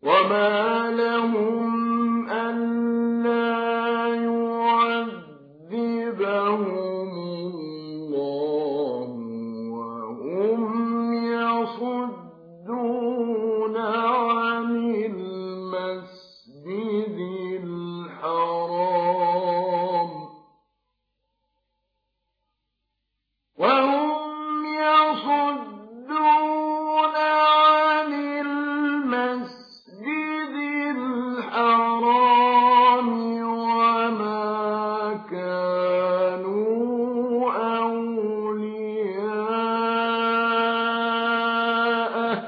وما لهم ألا يعذبهم الله وهم يصدون عن المسجد الحرام وما كانوا أولياءه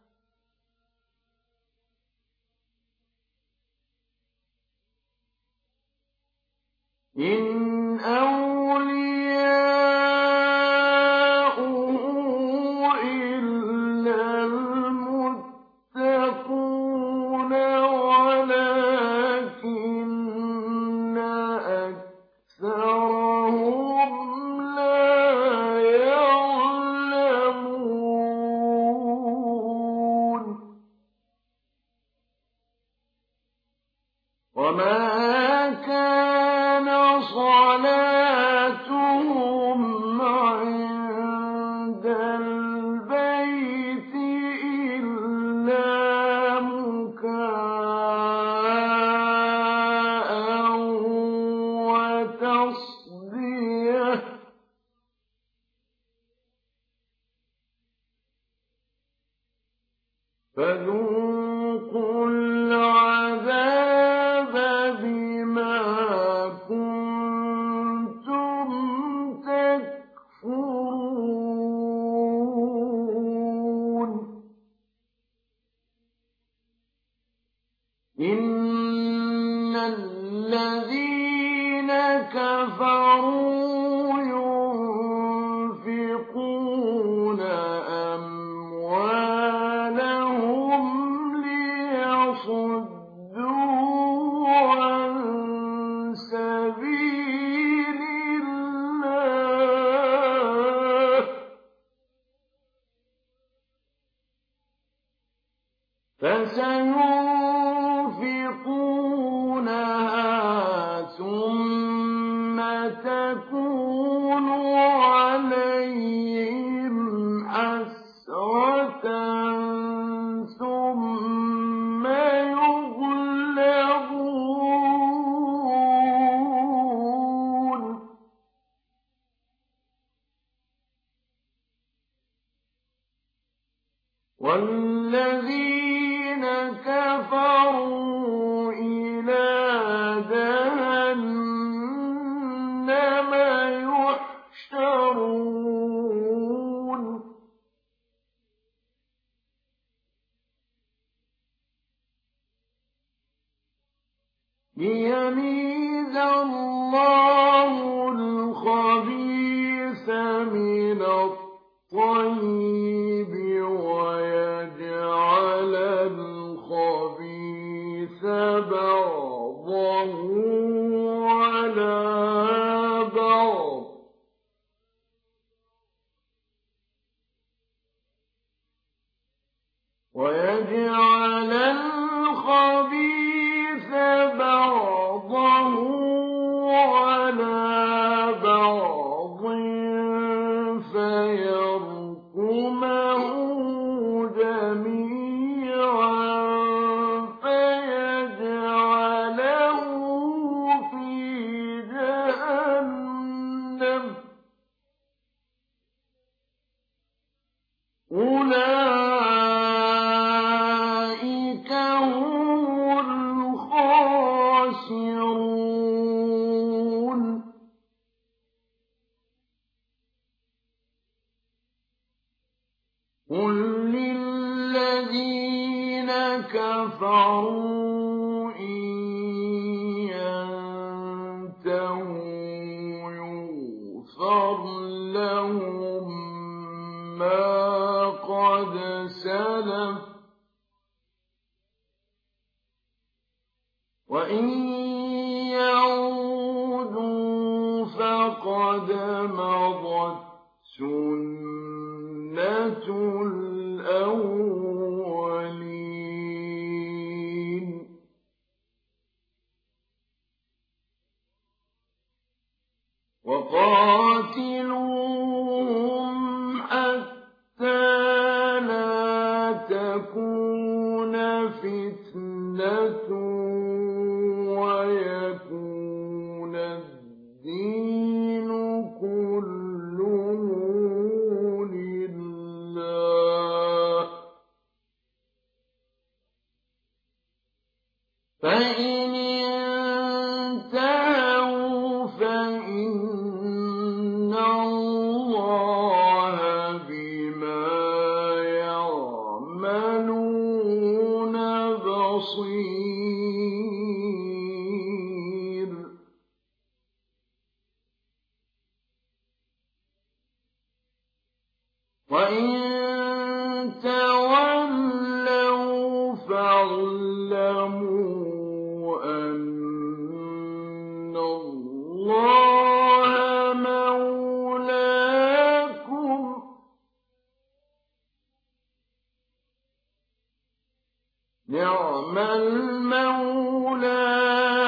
إن أولياؤه إلا المتقون ولكن أكثرهم لا يعلمون وما كان صلاتهم عند البيت إلا مكاء وتصدية فذوقوا العذاب بما كنتم تكفرون إن الذين كفروا ينفقون أموالهم ليصدوا عن سبيل الله فسينفقونها ثم تكون عليهم حسرة ثم يغلبون والذين كفروا إلى جهنم يحشرون ليميز الله الخبيث من الطيب ويجعل الخبيث بعضه على بعض ويجعل الخبيث بعضه على بعض فيركمه جميعا فيجعله في جهنم أولئك هم الخاسرون قل للذين كفروا إن ينتهوا يغفر لهم ما قد سلف وإن يعودوا فقد مضت سنة الأولين نعم المولى